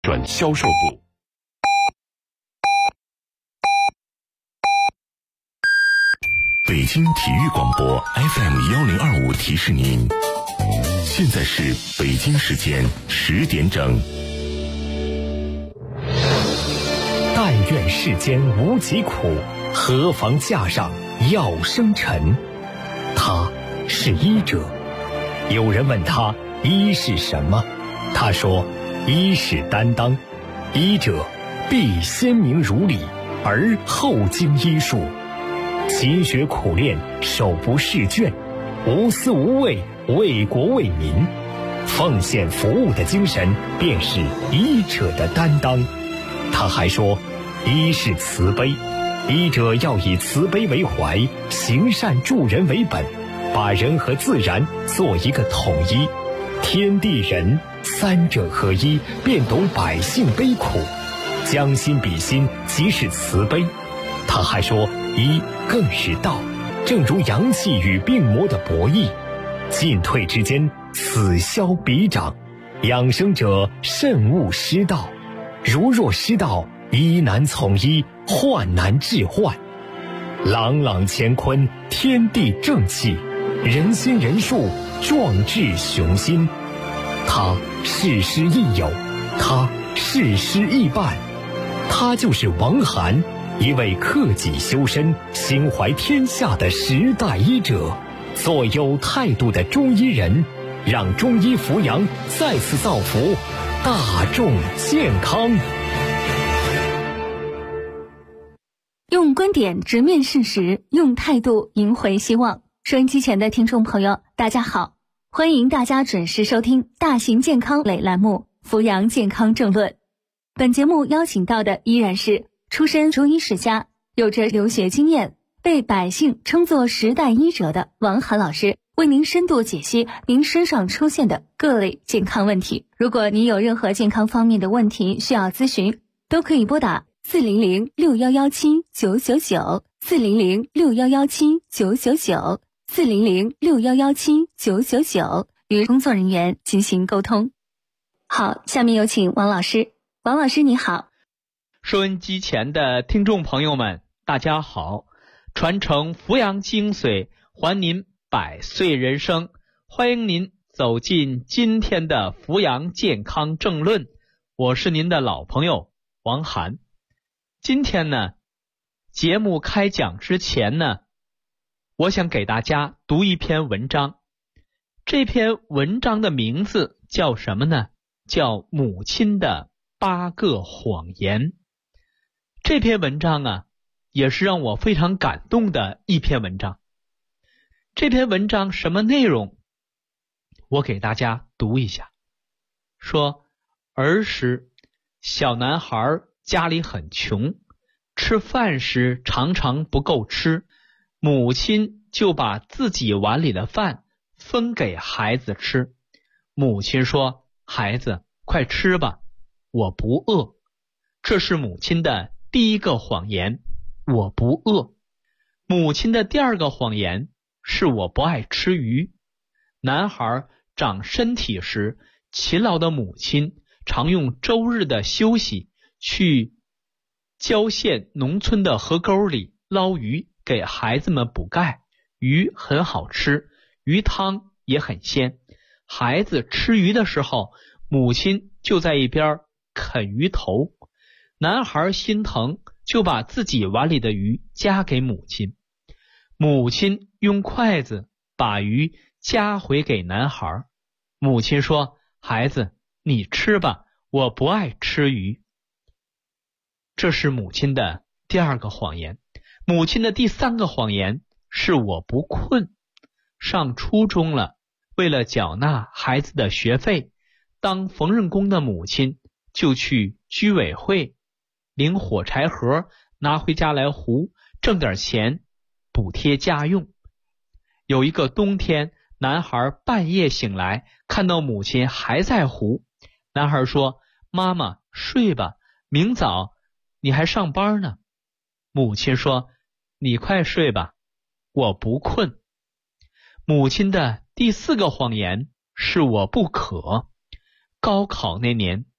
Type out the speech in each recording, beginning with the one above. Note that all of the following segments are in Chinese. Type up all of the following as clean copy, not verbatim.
转销售部。北京体育广播 FM1025提示您，现在是北京时间10点整。 但愿世间无疾苦，何妨架上药生尘。他是医者。有人问他医是什么，他说医是担当，医者必先明如理，而后经医术，勤学苦练，手不释卷，无私无畏，为国为民，奉献服务的精神便是医者的担当。他还说医是慈悲，医者要以慈悲为怀，行善助人为本，把人和自然做一个统一，天地人三者合一，便懂百姓悲苦，将心比心，即是慈悲。他还说医更是道，正如阳气与病魔的博弈，进退之间，此消彼长，养生者慎勿失道，如若失道，医难从医，患难治患。朗朗乾坤，天地正气，人心人术，壮志雄心。他事师亦友，他事师亦伴，他就是王涵，一位克己修身、心怀天下的时代医者，做有态度的中医人，让中医扶阳再次造福大众健康。 用观点直面事实，用态度赢回希望。收音机前的听众朋友，大家好，欢迎大家准时收听大型健康类栏目《扶阳健康政论》。本节目邀请到的依然是出身中医世家，有着留学经验，被百姓称作时代医者的王涵老师，为您深度解析您身上出现的各类健康问题。如果您有任何健康方面的问题需要咨询，都可以拨打400-6117-999，400-6117-999，400-6117-999，与工作人员进行沟通。好，下面有请王老师。王老师你好。 收音机前的听众朋友们，大家好，传承扶阳精髓，还您100岁人生，欢迎您走进今天的扶阳健康政论，我是您的老朋友王涵。今天呢，节目开讲之前呢，我想给大家读一篇文章。这篇文章的名字叫什么呢？叫母亲的8个谎言。这篇文章啊，也是让我非常感动的一篇文章。这篇文章什么内容？我给大家读一下。说儿时小男孩家里很穷，吃饭时常常不够吃，母亲就把自己碗里的饭分给孩子吃。母亲说：孩子，快吃吧，我不饿。这是母亲的第一个谎言，我不饿。母亲的第二个谎言是我不爱吃鱼。男孩长身体时，勤劳的母亲常用周日的休息去郊县农村的河沟里捞鱼，给孩子们补钙。鱼很好吃，鱼汤也很鲜。孩子吃鱼的时候，母亲就在一边啃鱼头。男孩心疼，就把自己碗里的鱼夹给母亲。母亲用筷子把鱼夹回给男孩。母亲说：孩子，你吃吧，我不爱吃鱼。这是母亲的第二个谎言。母亲的第三个谎言是我不困。上初中了，为了缴纳孩子的学费，当缝纫工的母亲就去居委会领火柴盒，拿回家来糊，挣点钱补贴家用。有一个冬天，男孩半夜醒来，看到母亲还在糊。男孩说：妈妈，睡吧，明早你还上班呢。母亲说：你快睡吧，我不困。母亲的第四个谎言是我不渴。高考那年，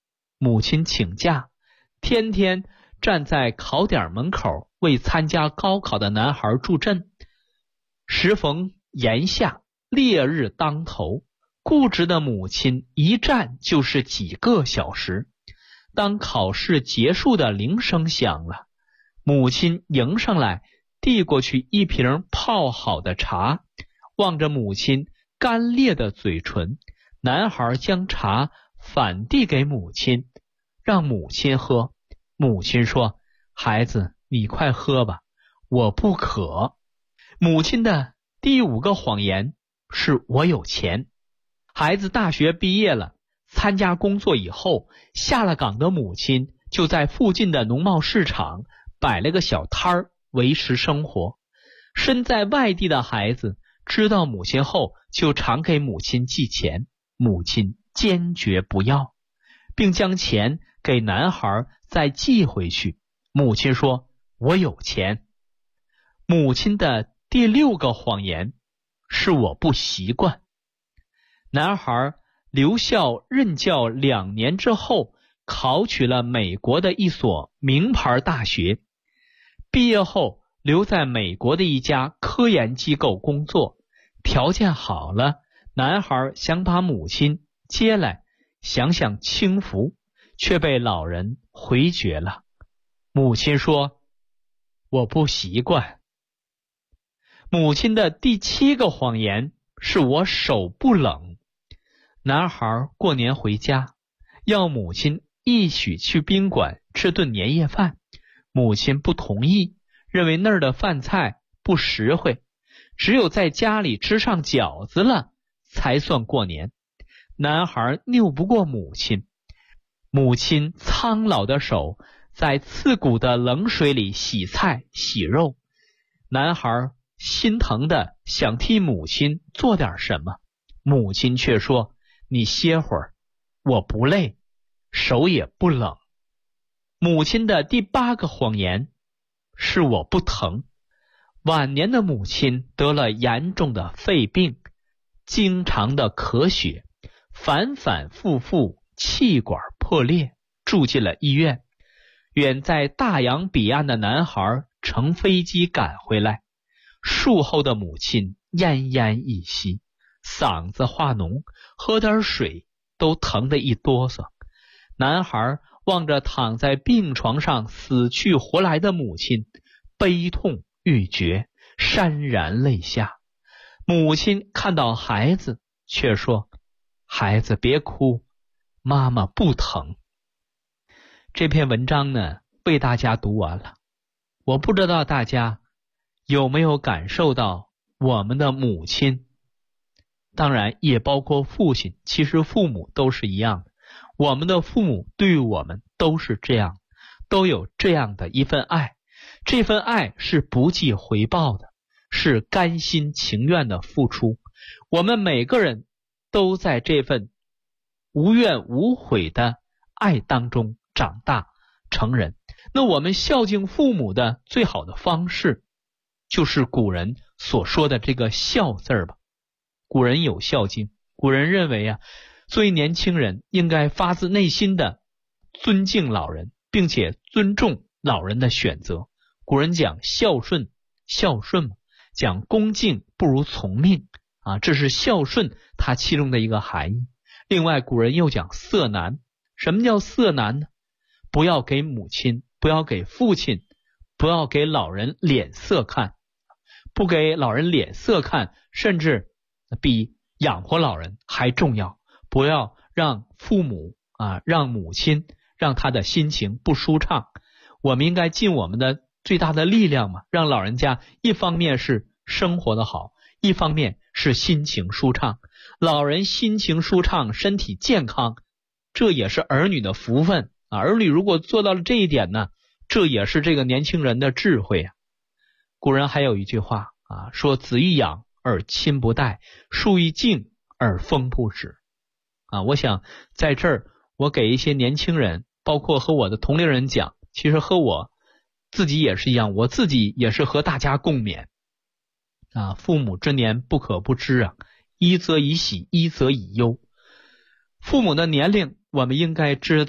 母亲请假，天天站在考点门口为参加高考的男孩助阵。时逢炎夏，烈日当头，固执的母亲一站就是几个小时。当考试结束的铃声响了，母亲迎上来，递过去一瓶泡好的茶。望着母亲干裂的嘴唇，男孩将茶反递给母亲，让母亲喝。母亲说：孩子，你快喝吧，我不渴。母亲的第5个谎言是我有钱。孩子大学毕业了，参加工作以后，下了岗的母亲就在附近的农贸市场摆了个小摊儿维持生活。身在外地的孩子知道母亲后，就常给母亲寄钱，母亲坚决不要，并将钱给男孩再寄回去。母亲说：我有钱。母亲的第6个谎言是我不习惯。男孩留校任教2年之后，考取了美国的一所名牌大学。毕业后留在美国的一家科研机构工作，条件好了，男孩想把母亲接来享享清福，却被老人回绝了。母亲说：我不习惯。母亲的第7个谎言是我手不冷。男孩过年回家，要母亲一起去宾馆吃顿年夜饭，母亲不同意，认为那儿的饭菜不实惠，只有在家里吃上饺子了才算过年。男孩拗不过母亲，母亲苍老的手在刺骨的冷水里洗菜洗肉。男孩心疼的想替母亲做点什么，母亲却说：你歇会儿，我不累，手也不冷。母亲的第8个谎言是我不疼。晚年的母亲得了严重的肺病，经常的咳血，反反复复气管破裂，住进了医院。远在大洋彼岸的男孩乘飞机赶回来，术后的母亲奄奄一息，嗓子化脓，喝点水都疼得一哆嗦。男孩望着躺在病床上死去活来的母亲，悲痛欲绝，潸然泪下。母亲看到孩子，却说：孩子别哭，妈妈不疼。这篇文章呢，为大家读完了。我不知道大家有没有感受到我们的母亲，当然也包括父亲，其实父母都是一样的。我们的父母对于我们都是这样，都有这样的一份爱。这份爱是不计回报的，是甘心情愿的付出。我们每个人都在这份无怨无悔的爱当中长大成人。那我们孝敬父母的最好的方式，就是古人所说的这个孝字儿吧。古人有孝敬，古人认为啊，作为年轻人应该发自内心的尊敬老人，并且尊重老人的选择。古人讲孝顺，孝顺嘛，讲恭敬不如从命啊，这是孝顺它其中的一个含义。另外古人又讲色难。什么叫色难呢？不要给母亲，不要给父亲，不要给老人脸色看。不给老人脸色看，甚至比养活老人还重要。不要让父母让母亲让他的心情不舒畅。我们应该尽我们的最大的力量嘛，让老人家一方面是生活的好，一方面是心情舒畅。老人心情舒畅，身体健康，这也是儿女的福分啊。儿女如果做到了这一点呢，这也是这个年轻人的智慧啊。古人还有一句话说子欲养而亲不待，树欲静而风不止我想在这儿我给一些年轻人，包括和我的同龄人讲，其实和我自己也是一样，我自己也是和大家共勉父母之年不可不知一则以喜，一则以忧。父母的年龄我们应该知道，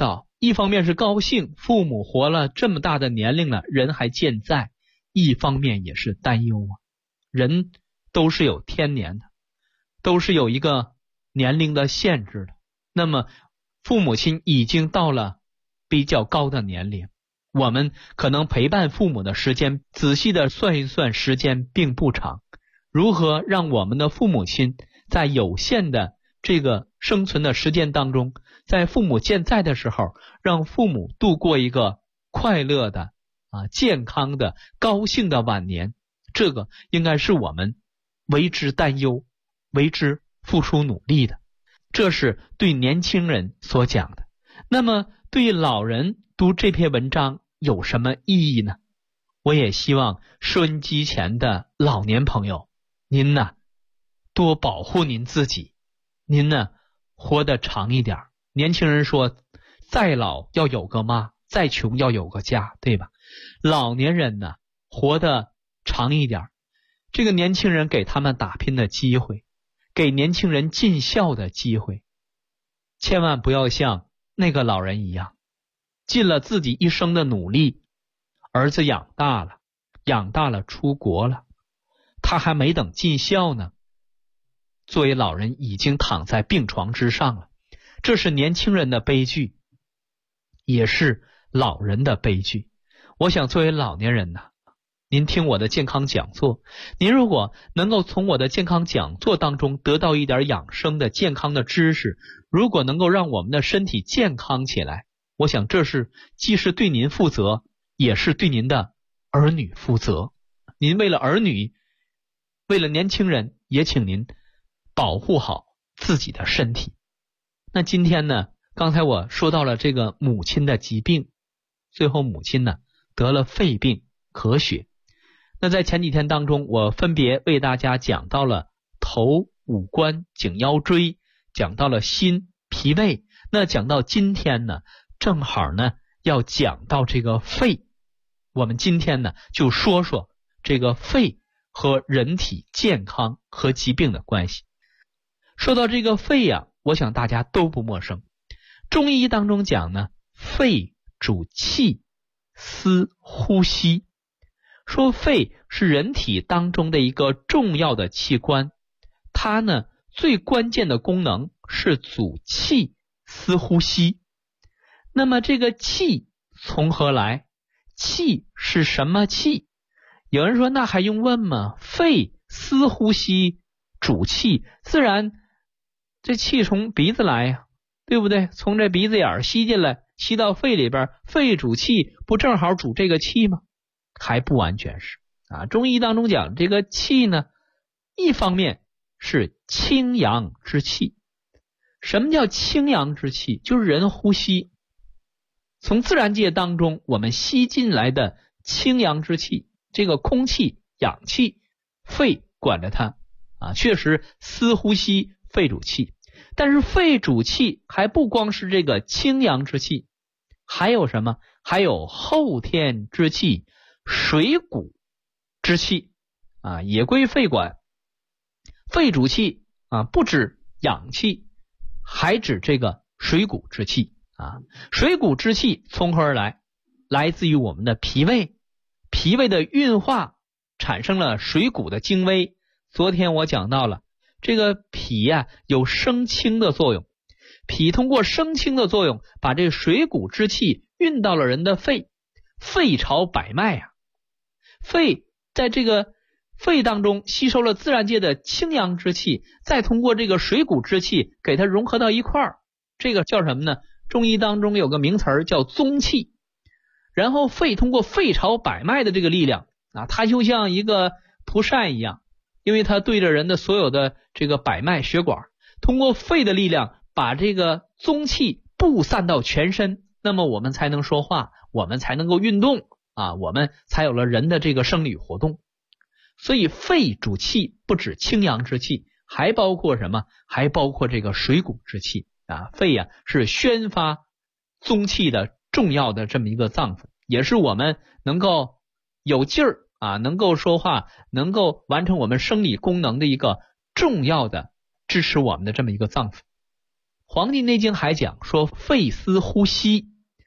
一方面是高兴，父母活了这么大的年龄了，人还健在；一方面也是担忧啊。人都是有天年的，都是有一个年龄的限制的。那么父母亲已经到了比较高的年龄，我们可能陪伴父母的时间，仔细的算一算，时间并不长。如何让我们的父母亲在有限的这个生存的时间当中，在父母健在的时候，让父母度过一个快乐的健康的高兴的晚年，这个应该是我们为之担忧，为之付出努力的。这是对年轻人所讲的。那么对老人读这篇文章有什么意义呢？我也希望收音机前的老年朋友，您呢多保护您自己，您呢活得长一点。年轻人说，再老要有个妈，再穷要有个家，对吧？老年人呢活得长一点，这个年轻人给他们打拼的机会，给年轻人尽孝的机会，千万不要像那个老人一样，尽了自己一生的努力，儿子养大了出国了，他还没等尽孝呢，作为老人已经躺在病床之上了。这是年轻人的悲剧，也是老人的悲剧。我想作为老年人呢，您听我的健康讲座，您如果能够从我的健康讲座当中得到一点养生的健康的知识，如果能够让我们的身体健康起来，我想这是既是对您负责，也是对您的儿女负责。您为了儿女，为了年轻人，也请您保护好自己的身体。那今天呢，刚才我说到了这个母亲的疾病，最后母亲呢得了肺病咳血。那在前几天当中，我分别为大家讲到了头、五官、颈腰椎，讲到了心、脾胃。那讲到今天呢，正好呢要讲到这个肺。我们今天呢就说说这个肺和人体健康和疾病的关系。说到这个肺呀，我想大家都不陌生。中医当中讲呢，肺主气，司呼吸。说肺是人体当中的一个重要的器官，它呢最关键的功能是主气，司呼吸。那么这个气从何来？气是什么气？有人说那还用问吗？肺司呼吸主气，自然这气从鼻子来呀，对不对？从这鼻子眼吸进来，吸到肺里边，肺主气，不正好主这个气吗？还不完全是中医当中讲这个气呢，一方面是清阳之气。什么叫清阳之气？就是人呼吸从自然界当中我们吸进来的清阳之气，这个空气氧气，肺管着它确实司呼吸，肺主气。但是肺主气还不光是这个清阳之气，还有什么？还有后天之气，水谷之气也归肺管。肺主气不止氧气，还指这个水谷之气水谷之气从何而来？来自于我们的脾胃，脾胃的运化产生了水谷的精微。昨天我讲到了这个脾有生清的作用，脾通过生清的作用，把这水谷之气运到了人的肺，肺朝百脉肺在这个肺当中吸收了自然界的清阳之气，再通过这个水谷之气给它融合到一块儿，这个叫什么呢？中医当中有个名词叫宗气。然后肺通过肺朝百脉的这个力量它就像一个蒲扇一样，因为它对着人的所有的这个百脉血管，通过肺的力量把这个宗气布散到全身，那么我们才能说话，我们才能够运动我们才有了人的这个生理活动。所以肺主气不止清阳之气，还包括什么？还包括这个水谷之气肺是宣发宗气的重要的这么一个脏腑，也是我们能够有劲儿能够说话，能够完成我们生理功能的一个重要的支持我们的这么一个脏腑。黄帝内经还讲说肺司呼吸，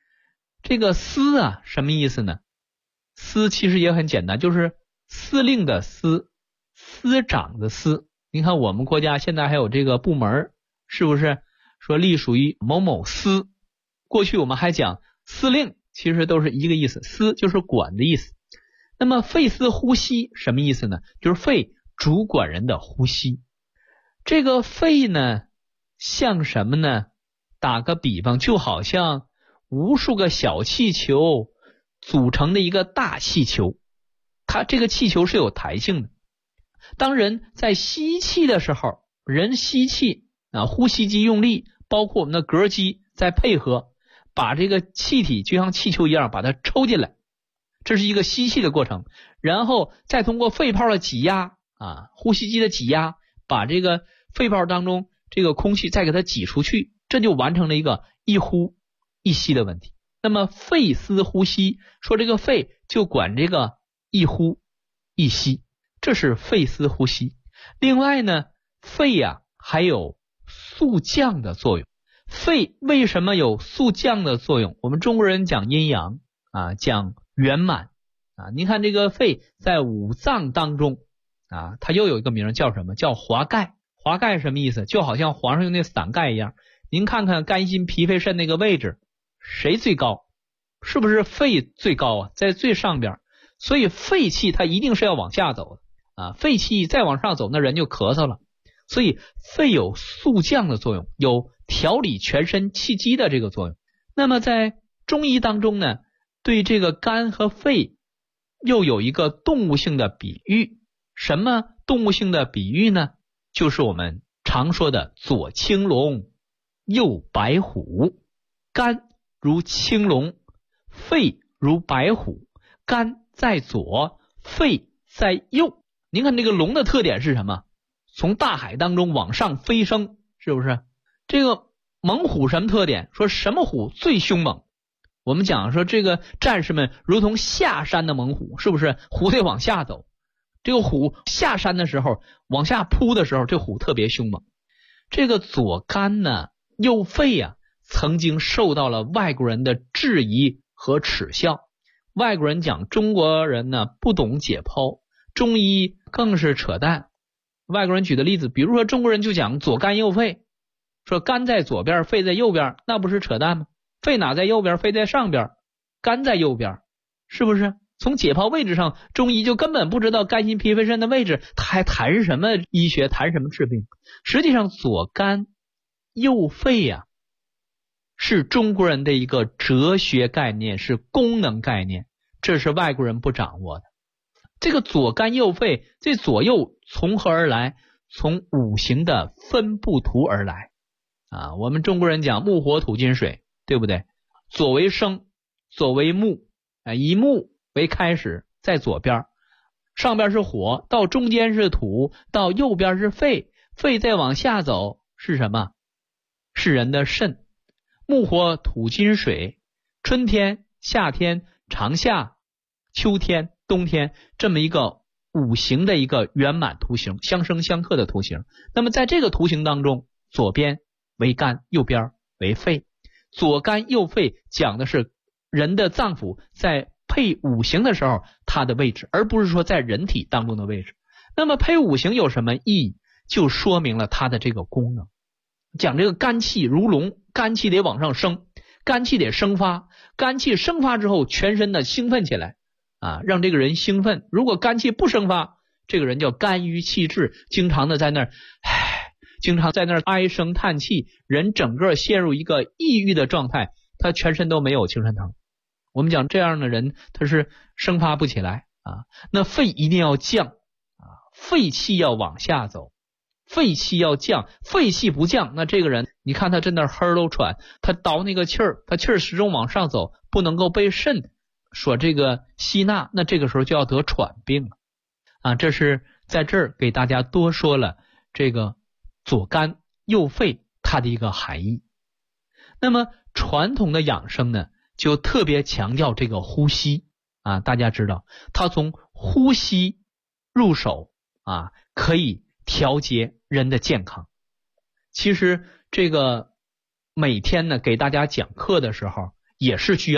这个司啊什么意思呢？司其实也很简单，就是司令的司，司长的司。你看我们国家现在还有这个部门，是不是说隶属于某某司？过去我们还讲司令，其实都是一个意思，司就是管的意思。那么肺司呼吸什么意思呢？就是肺主管人的呼吸。这个肺呢像什么呢？打个比方，就好像无数个小气球组成的一个大气球，它这个气球是有弹性的。当人在吸气的时候，人吸气呼吸机用力，包括我们的膈肌在配合，把这个气体就像气球一样把它抽进来，这是一个吸气的过程。然后再通过肺泡的挤压呼吸机的挤压，把这个肺泡当中这个空气再给它挤出去，这就完成了一个一呼一吸的问题。那么肺司呼吸，说这个肺就管这个一呼一吸，这是肺司呼吸。另外呢，肺还有速降的作用。肺为什么有速降的作用？我们中国人讲阴阳讲圆满您看这个肺在五脏当中它又有一个名叫什么？叫华盖。华盖什么意思？就好像皇上用那伞盖一样。您看看肝心脾肺肾那个位置，谁最高？是不是肺最高在最上边？所以肺气它一定是要往下走的肺气再往上走，那人就咳嗽了。所以肺有速降的作用，有调理全身气机的这个作用。那么在中医当中呢，对这个肝和肺又有一个动物性的比喻。什么动物性的比喻呢？就是我们常说的左青龙右白虎。肝如青龙，肺如白虎，肝在左，肺在右。您看这个龙的特点是什么？从大海当中往上飞升，是不是？这个猛虎什么特点？说什么虎最凶猛？我们讲说这个战士们如同下山的猛虎，是不是？虎得往下走，这个虎下山的时候，往下扑的时候，这虎特别凶猛。这个左肝呢右肺曾经受到了外国人的质疑和耻笑。外国人讲中国人呢不懂解剖，中医更是扯淡。外国人举的例子，比如说中国人就讲左肝右肺，说肝在左边，肺在右边，那不是扯淡吗？肺哪在右边，肺在上边，肝在右边，是不是？从解剖位置上，中医就根本不知道肝心脾肺肾的位置，他还谈什么医学，谈什么治病？实际上左肝右肺是中国人的一个哲学概念，是功能概念，这是外国人不掌握的。这个左肝右肺，这左右从何而来？从五行的分布图而来我们中国人讲木火土金水，对不对？左为生，左为木以木为开始，在左边，上边是火，到中间是土，到右边是肺，肺再往下走是什么？是人的肾。木火土金水，春天夏天长夏秋天冬天，这么一个五行的一个圆满图形，相生相克的图形。那么在这个图形当中，左边为肝，右边为肺。左肝右肺讲的是人的脏腑在配五行的时候它的位置，而不是说在人体当中的位置。那么配五行有什么意义？就说明了它的这个功能。讲这个肝气如龙，肝气得往上升，肝气得生发，肝气生发之后全身的兴奋起来让这个人兴奋。如果肝气不生发，这个人叫肝郁气滞，经常在那儿唉声叹气，人整个陷入一个抑郁的状态，他全身都没有精神头。我们讲这样的人他是生发不起来那肺一定要降肺气要往下走，肺气要降，肺气不降，那这个人你看他真的呵都喘，他倒那个气儿，他气儿始终往上走，不能够被肾所这个吸纳，那这个时候就要得喘病了这是在这儿给大家多说了这个左肝右肺它的一个含义。那么传统的养生呢就特别强调这个呼吸大家知道它从呼吸入手可以调节人的健康。其实这个每天呢给大家讲课的时候也是需要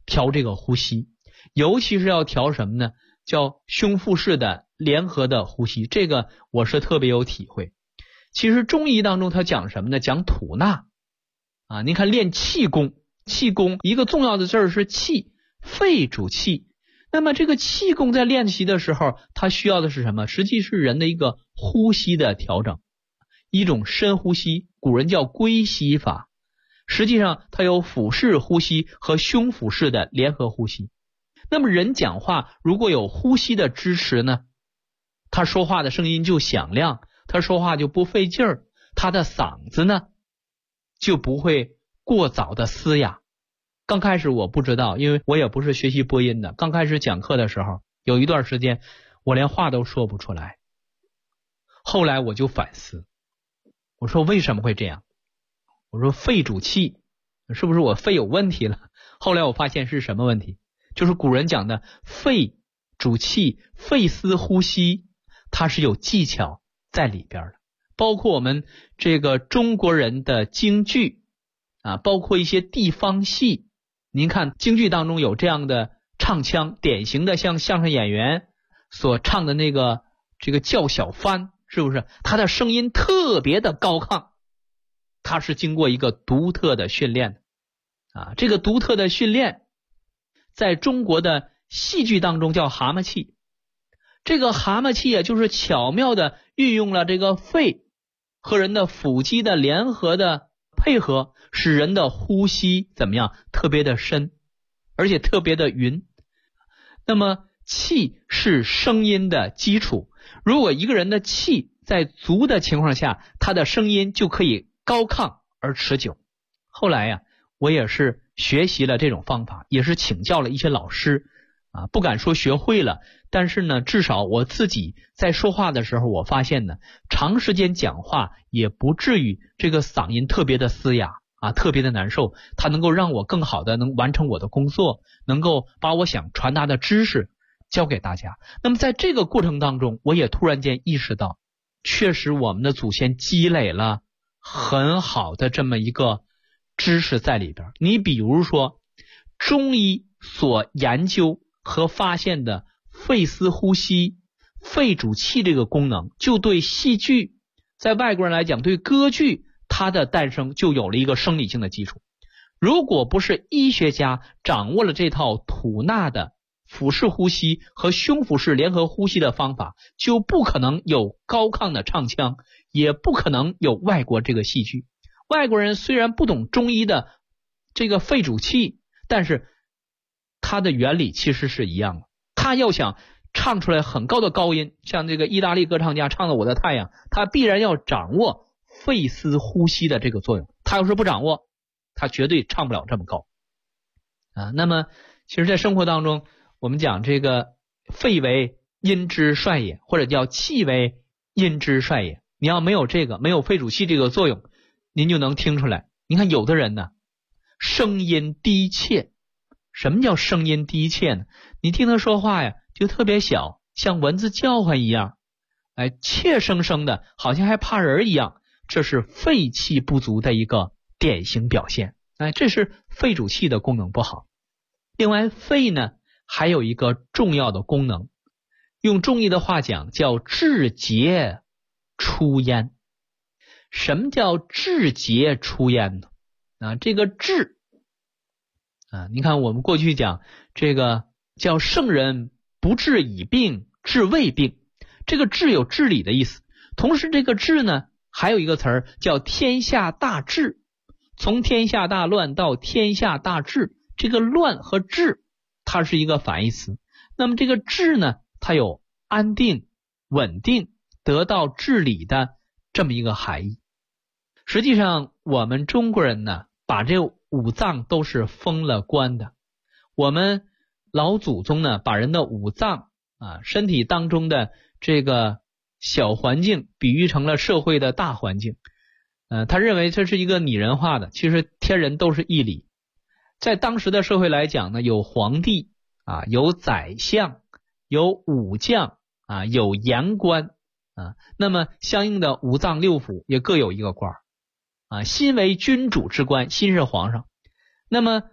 调这个呼吸，尤其是要调什么呢？叫胸腹式的联合的呼吸，这个我是特别有体会。其实中医当中它讲什么呢？讲吐纳啊。您看练气功，气功一个重要的字儿是气，肺主气。那么这个气功在练习的时候，它需要的是什么？实际是人的一个呼吸的调整，一种深呼吸，古人叫归息法。实际上它有腹式呼吸和胸腹式的联合呼吸。那么人讲话如果有呼吸的支持呢，他说话的声音就响亮，他说话就不费劲儿，他的嗓子呢就不会过早的嘶哑。刚开始我不知道，因为我也不是学习播音的，刚开始讲课的时候有一段时间我连话都说不出来。后来我就反思，我说为什么会这样？我说肺主气，是不是我肺有问题了？后来我发现是什么问题？就是古人讲的肺主气，肺丝呼吸，它是有技巧在里边的。包括我们这个中国人的京剧啊，包括一些地方戏，您看京剧当中有这样的唱腔，典型的像相声演员所唱的那个这个叫小番，是不是他的声音特别的高亢？他是经过一个独特的训练的啊，这个独特的训练在中国的戏剧当中叫蛤蟆气。这个蛤蟆气就是巧妙的运用了这个肺和人的腹肌的联合的配合，使人的呼吸怎么样？特别的深，而且特别的匀。那么气是声音的基础，如果一个人的气在足的情况下，他的声音就可以高亢而持久。后来呀，我也是学习了这种方法，也是请教了一些老师啊，不敢说学会了，但是呢，至少我自己在说话的时候，我发现呢，长时间讲话也不至于这个嗓音特别的嘶哑啊，特别的难受，它能够让我更好的能完成我的工作，能够把我想传达的知识教给大家。那么在这个过程当中，我也突然间意识到，确实我们的祖先积累了很好的这么一个知识在里边。你比如说中医所研究和发现的肺丝呼吸、肺主气这个功能，就对戏剧，在外国人来讲，对歌剧它的诞生就有了一个生理性的基础。如果不是医学家掌握了这套吐纳的腹式呼吸和胸腹式联合呼吸的方法，就不可能有高亢的唱腔，也不可能有外国这个戏剧。外国人虽然不懂中医的这个肺主气，但是它的原理其实是一样的。他要想唱出来很高的高音，像这个意大利歌唱家唱的《我的太阳》，他必然要掌握肺丝呼吸的这个作用，他要是不掌握，他绝对唱不了这么高啊。那么其实在生活当中，我们讲这个肺为阴之帅也，或者叫气为阴之帅也。你要没有这个，没有肺主气这个作用，您就能听出来。你看有的人呢，声音低切。什么叫声音低切呢？你听他说话呀，就特别小，像蚊子叫唤一样，怯生生的，好像还怕人一样。这是肺气不足的一个典型表现。这是肺主气的功能不好。另外，肺呢还有一个重要的功能，用中医的话讲叫治节出焉。什么叫治节出焉呢？这个治你看我们过去讲这个叫圣人不治已病，治未病。这个治有治理的意思，同时这个治呢还有一个词儿叫天下大治。从天下大乱到天下大治，这个乱和治它是一个反义词。那么这个治呢，它有安定、稳定、得到治理的这么一个含义。实际上我们中国人呢，把这五脏都是封了关的。我们老祖宗呢，把人的五脏身体当中的这个小环境比喻成了社会的大环境。他认为这是一个拟人化的，其实天人都是一理。在当时的社会来讲呢，有皇帝有宰相，有武将有言官那么相应的五脏六腑也各有一个官心为君主之官，心是皇上。那么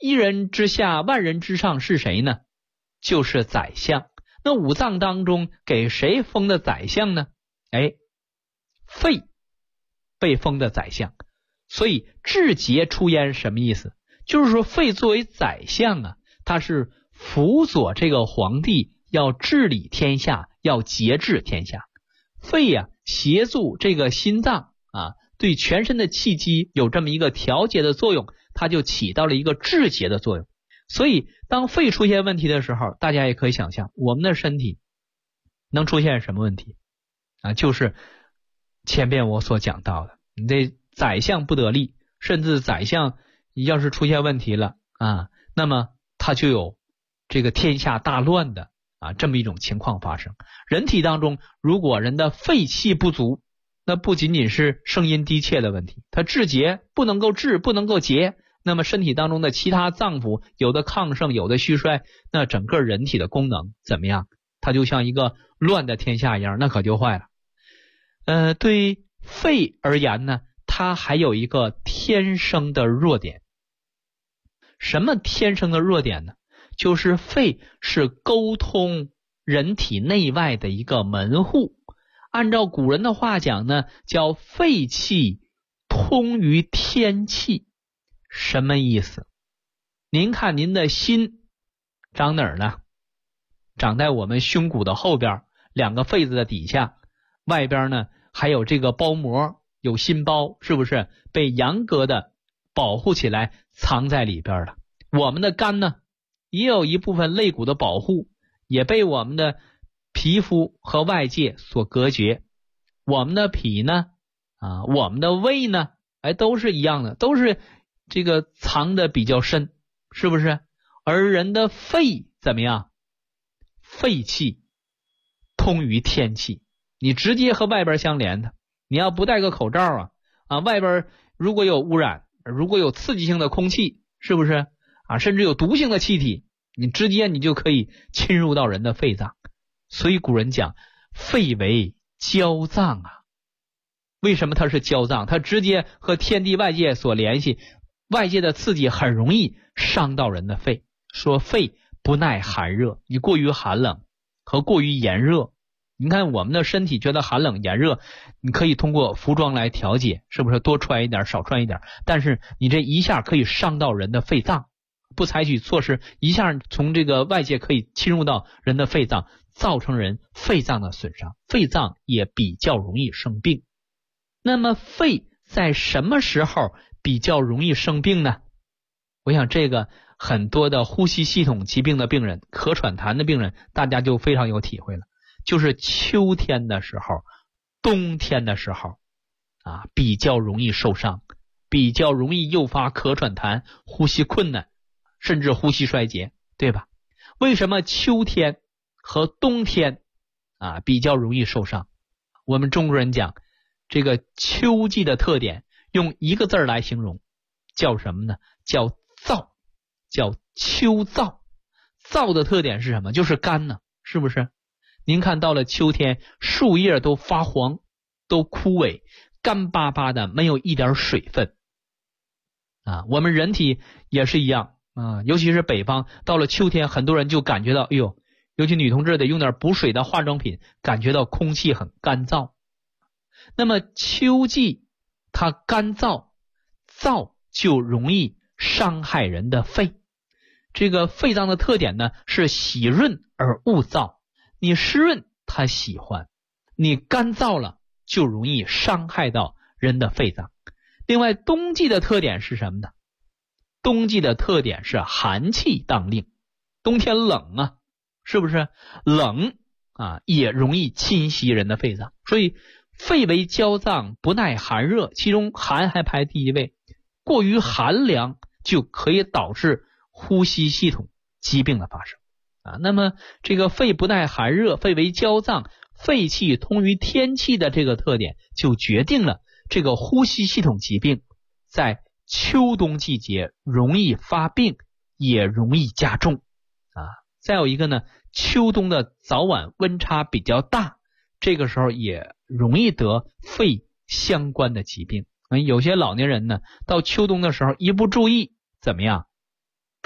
一人之下万人之上是谁呢？就是宰相。那五脏当中给谁封的宰相呢？肺被封的宰相。所以治节出焉什么意思？就是说肺作为宰相啊，他是辅佐这个皇帝要治理天下，要节制天下。肺啊，协助这个心脏啊，对全身的气机有这么一个调节的作用，它就起到了一个治节的作用。所以当肺出现问题的时候，大家也可以想象我们的身体能出现什么问题啊？就是前边我所讲到的，你这宰相不得力，甚至宰相要是出现问题了啊，那么他就有这个天下大乱的这么一种情况发生。人体当中如果人的肺气不足，那不仅仅是声音低切的问题，它治节不能够治，不能够节，那么身体当中的其他脏腑有的亢盛，有的虚衰，那整个人体的功能怎么样？它就像一个乱的天下一样，那可就坏了。对于肺而言呢，它还有一个天生的弱点。什么天生的弱点呢？就是肺是沟通人体内外的一个门户。按照古人的话讲呢，叫肺气通于天气。什么意思？您看您的心长哪儿呢？长在我们胸骨的后边，两个肺子的底下，外边呢还有这个包膜，有心包，是不是被严格的保护起来，藏在里边了？我们的肝呢也有一部分肋骨的保护，也被我们的皮肤和外界所隔绝。我们的脾呢我们的胃呢都是一样的，都是这个藏的比较深，是不是？而人的肺怎么样？肺气通于天气，你直接和外边相连的。你要不戴个口罩外边如果有污染，如果有刺激性的空气，是不是甚至有毒性的气体，你直接你就可以侵入到人的肺脏。所以古人讲肺为交脏为什么它是交脏？它直接和天地外界所联系，外界的刺激很容易伤到人的肺。说肺不耐寒热，你过于寒冷和过于炎热，你看我们的身体觉得寒冷炎热，你可以通过服装来调节，是不是多穿一点少穿一点？但是你这一下可以伤到人的肺脏，不采取措施，一下从这个外界可以侵入到人的肺脏，造成人肺脏的损伤，肺脏也比较容易生病。那么肺在什么时候比较容易生病呢？我想这个很多的呼吸系统疾病的病人，咳喘痰的病人，大家就非常有体会了。就是秋天的时候，冬天的时候比较容易受伤，比较容易诱发咳喘痰，呼吸困难，甚至呼吸衰竭，对吧？为什么秋天和冬天比较容易受伤？我们中国人讲这个秋季的特点，用一个字来形容，叫什么呢？叫燥，叫秋燥。燥的特点是什么？就是干呢，是不是？您看到了秋天，树叶都发黄，都枯萎，干巴巴的，没有一点水分我们人体也是一样尤其是北方，到了秋天，很多人就感觉到尤其女同志得用点补水的化妆品，感觉到空气很干燥。那么秋季它干燥，燥就容易伤害人的肺。这个肺脏的特点呢是喜润而恶燥，你湿润它喜欢，你干燥了就容易伤害到人的肺脏。另外冬季的特点是什么呢？冬季的特点是寒气当令，冬天冷是不是？冷也容易侵袭人的肺脏。所以肺为交脏，不耐寒热，其中寒还排第一位。过于寒凉就可以导致呼吸系统疾病的发生那么这个肺不耐寒热，肺为交脏，肺气通于天气的这个特点，就决定了这个呼吸系统疾病在秋冬季节容易发病，也容易加重再有一个呢，秋冬的早晚温差比较大，这个时候也容易得肺相关的疾病有些老年人呢，到秋冬的时候一不注意怎么样？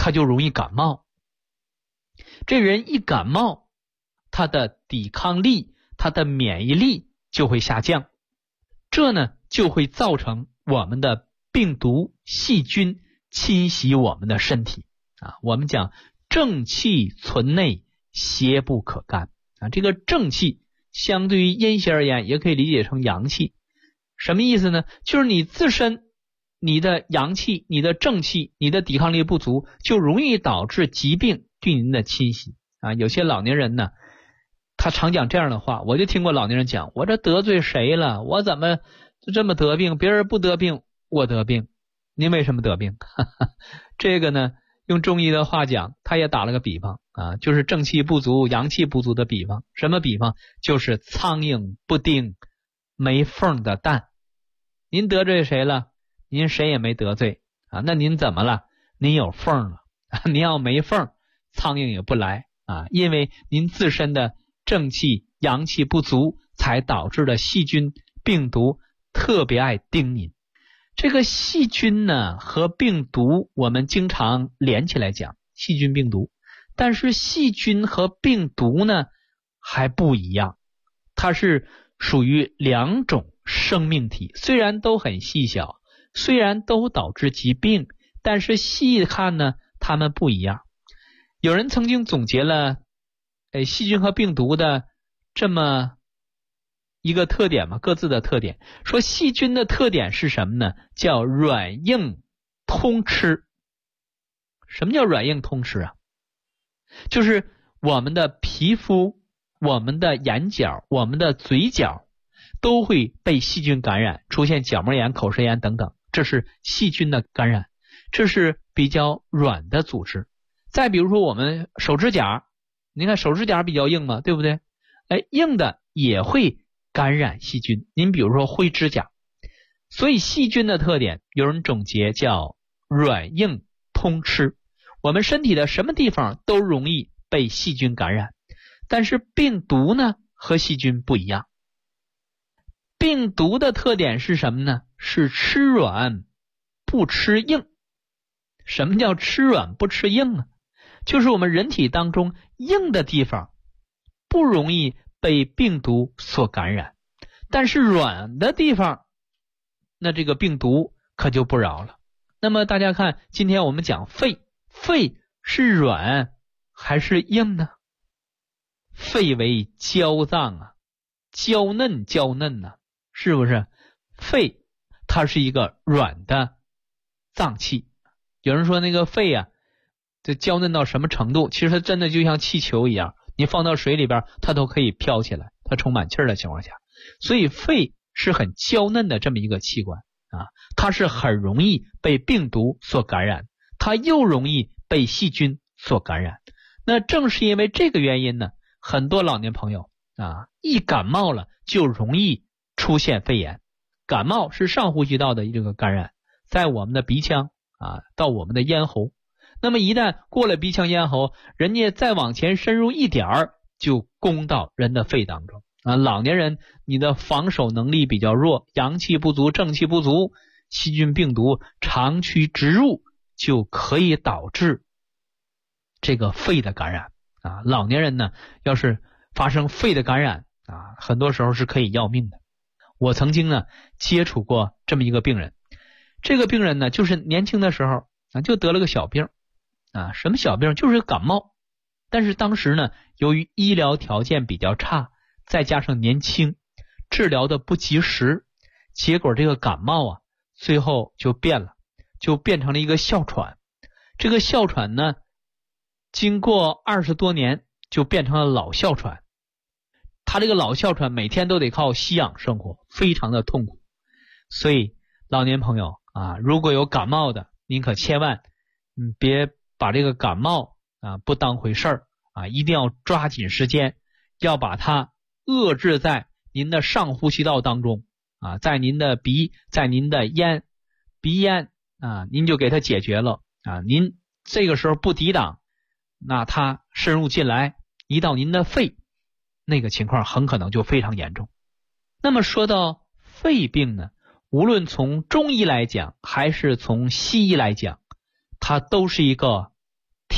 他就容易感冒。这人一感冒，他的抵抗力、他的免疫力就会下降，这呢就会造成我们的病毒、细菌侵袭我们的身体啊。我们讲正气存内，邪不可干啊。这个正气相对于阴邪而言，也可以理解成阳气。什么意思呢？就是你自身你的阳气、你的正气、你的抵抗力不足，就容易导致疾病对您的侵袭啊。有些老年人呢，他常讲这样的话，我就听过老年人讲，我这得罪谁了？我怎么就这么得病？别人不得病，我得病。您为什么得病？这个呢，用中医的话讲，他也打了个比方啊，就是正气不足、阳气不足的比方。什么比方？就是苍蝇不叮没缝的蛋。您得罪谁了？您谁也没得罪啊，那您怎么了？您有缝了。您要没缝，苍蝇也不来啊，因为您自身的正气、阳气不足，才导致的细菌、病毒特别爱叮您。这个细菌呢和病毒，我们经常连起来讲细菌、病毒，但是细菌和病毒呢还不一样，它是属于两种生命体，虽然都很细小，虽然都导致疾病，但是细看呢它们不一样。有人曾经总结了细菌和病毒的这么一个特点嘛，各自的特点，说细菌的特点是什么呢？叫软硬通吃。什么叫软硬通吃啊？就是我们的皮肤、我们的眼角、我们的嘴角都会被细菌感染，出现角膜炎、口舌炎等等，这是细菌的感染，这是比较软的组织。再比如说我们手指甲，您看手指甲比较硬嘛，对不对？硬的也会感染细菌，您比如说灰指甲。所以细菌的特点，有人总结叫软硬通吃。我们身体的什么地方都容易被细菌感染，但是病毒呢和细菌不一样。病毒的特点是什么呢？是吃软不吃硬。什么叫吃软不吃硬呢？就是我们人体当中硬的地方不容易被病毒所感染，但是软的地方，那这个病毒可就不饶了。那么大家看，今天我们讲肺，肺是软还是硬呢？肺为娇脏啊，娇嫩啊，是不是？肺它是一个软的脏器。有人说那个肺啊，这娇嫩到什么程度？其实它真的就像气球一样，你放到水里边它都可以飘起来，它充满气儿的情况下。所以肺是很娇嫩的这么一个器官啊，它是很容易被病毒所感染，它又容易被细菌所感染。那正是因为这个原因呢，很多老年朋友啊，一感冒了就容易出现肺炎。感冒是上呼吸道的这个感染，在我们的鼻腔啊到我们的咽喉，那么一旦过了鼻腔咽喉，人家再往前深入一点儿，就攻到人的肺当中啊。老年人你的防守能力比较弱，阳气不足、正气不足，细菌病毒长驱直入，就可以导致这个肺的感染啊。老年人呢，要是发生肺的感染啊，很多时候是可以要命的。我曾经呢接触过这么一个病人，这个病人呢就是年轻的时候啊就得了个小病啊，什么小病？就是感冒。但是当时呢，由于医疗条件比较差，再加上年轻，治疗的不及时，结果这个感冒啊最后就变了，就变成了一个哮喘。这个哮喘呢经过20多年就变成了老哮喘。他这个老哮喘每天都得靠吸氧生活，非常的痛苦。所以老年朋友啊，如果有感冒的，您可千万别把这个感冒啊不当回事儿啊，一定要抓紧时间，要把它遏制在您的上呼吸道当中啊，在您的鼻，在您的咽，鼻咽啊，您就给它解决了啊。您这个时候不抵挡，那它深入进来，一到您的肺，那个情况很可能就非常严重。那么说到肺病呢，无论从中医来讲还是从西医来讲，它都是一个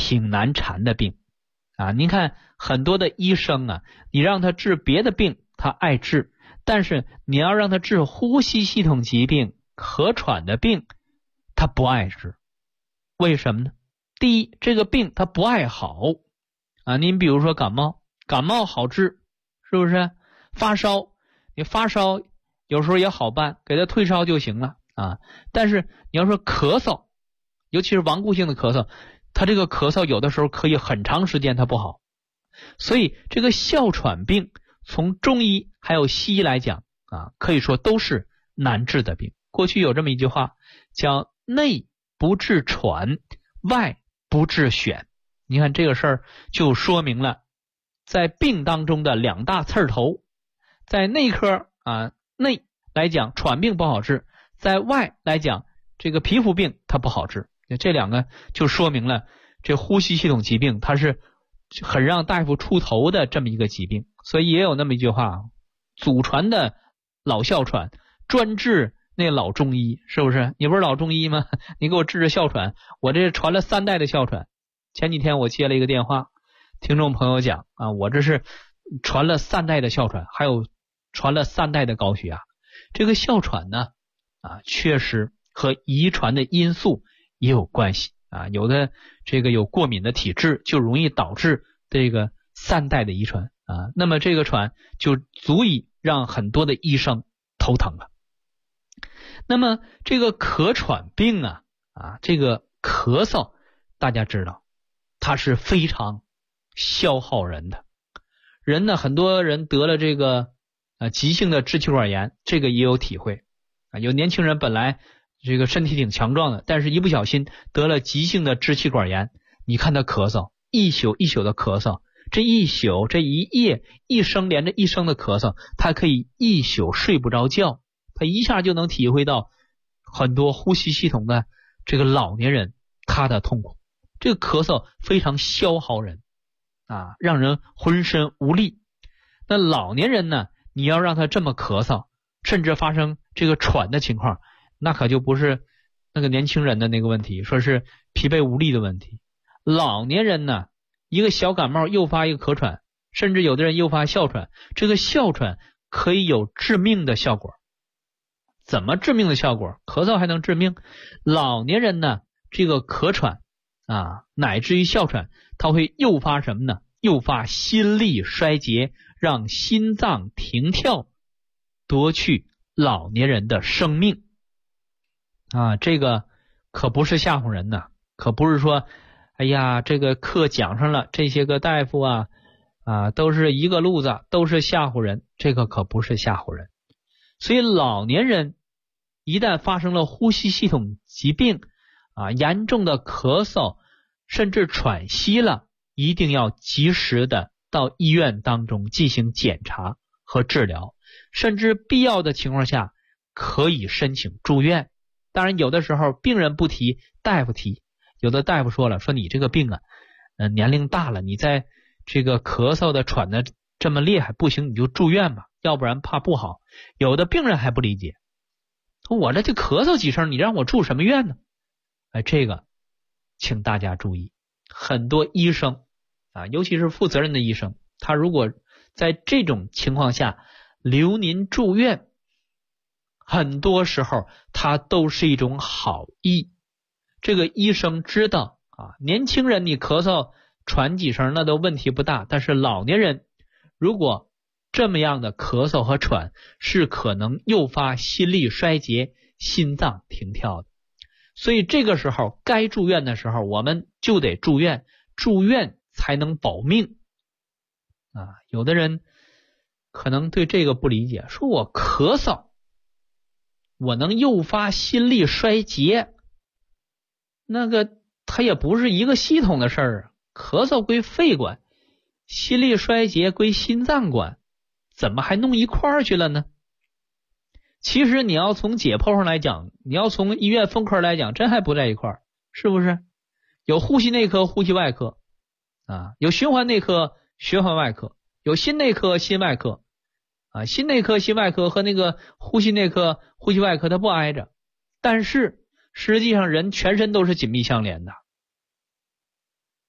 挺难缠的病啊。您看很多的医生啊，你让他治别的病他爱治，但是你要让他治呼吸系统疾病、咳喘的病，他不爱治。为什么呢？第一，这个病他不爱好啊。您比如说感冒好治，是不是？发烧，你发烧有时候也好办，给他退烧就行了啊。但是你要说咳嗽，尤其是顽固性的咳嗽，他这个咳嗽有的时候可以很长时间他不好。所以这个哮喘病从中医还有西医来讲啊，可以说都是难治的病。过去有这么一句话叫内不治喘，外不治癣。你看这个事儿就说明了在病当中的两大刺头。在内科啊，内来讲喘病不好治，在外来讲这个皮肤病它不好治。这两个就说明了这呼吸系统疾病它是很让大夫出头的这么一个疾病。所以也有那么一句话，祖传的老哮喘专治那老中医，是不是？你不是老中医吗？你给我治哮喘，我这传了3代的哮喘。前几天我接了一个电话，听众朋友讲啊，我这是传了3代的哮喘，还有传了3代的高血压。这个哮喘呢啊，确实和遗传的因素也有关系啊。有的这个有过敏的体质，就容易导致这个3代的遗传啊。那么这个喘就足以让很多的医生头疼了。那么这个咳喘病啊，这个咳嗽大家知道它是非常消耗人的。人呢，很多人得了这个急性的支气管炎，这个也有体会啊。有年轻人本来这个身体挺强壮的，但是一不小心得了急性的支气管炎，你看他咳嗽，一宿一宿的咳嗽，这一宿这一夜一声连着一声的咳嗽，他可以一宿睡不着觉。他一下就能体会到很多呼吸系统的这个老年人他的痛苦。这个咳嗽非常消耗人啊，让人浑身无力。那老年人呢，你要让他这么咳嗽，甚至发生这个喘的情况，那可就不是那个年轻人的那个问题，说是疲惫无力的问题。老年人呢，一个小感冒诱发一个咳喘，甚至有的人诱发哮喘，这个哮喘可以有致命的效果。怎么致命的效果？咳嗽还能致命？老年人呢，这个咳喘啊，乃至于哮喘，它会诱发什么呢？诱发心力衰竭，让心脏停跳，夺去老年人的生命啊！这个可不是吓唬人呐，可不是说哎呀这个课讲上了，这些个大夫啊都是一个路子，都是吓唬人，这个可不是吓唬人。所以老年人一旦发生了呼吸系统疾病啊，严重的咳嗽甚至喘息了，一定要及时的到医院当中进行检查和治疗，甚至必要的情况下可以申请住院。当然有的时候病人不提，大夫提。有的大夫说了，说你这个病啊年龄大了，你在这个咳嗽的喘的这么厉害，不行你就住院吧，要不然怕不好。有的病人还不理解，我这就咳嗽几声，你让我住什么院呢？这个请大家注意，很多医生啊，尤其是负责任的医生，他如果在这种情况下留您住院，很多时候他都是一种好意。这个医生知道啊，年轻人你咳嗽喘几声那都问题不大，但是老年人如果这么样的咳嗽和喘，是可能诱发心力衰竭、心脏停跳的。所以这个时候该住院的时候我们就得住院，住院才能保命啊。有的人可能对这个不理解，说我咳嗽我能诱发心力衰竭，那个它也不是一个系统的事儿啊。咳嗽归肺管，心力衰竭归心脏管，怎么还弄一块儿去了呢？其实你要从解剖上来讲，你要从医院分科来讲，真还不在一块儿，是不是？有呼吸内科、呼吸外科啊，有循环内科、循环外科，有心内科、心外科啊，心内科、心外科和那个呼吸内科、呼吸外科它不挨着，但是实际上人全身都是紧密相连的。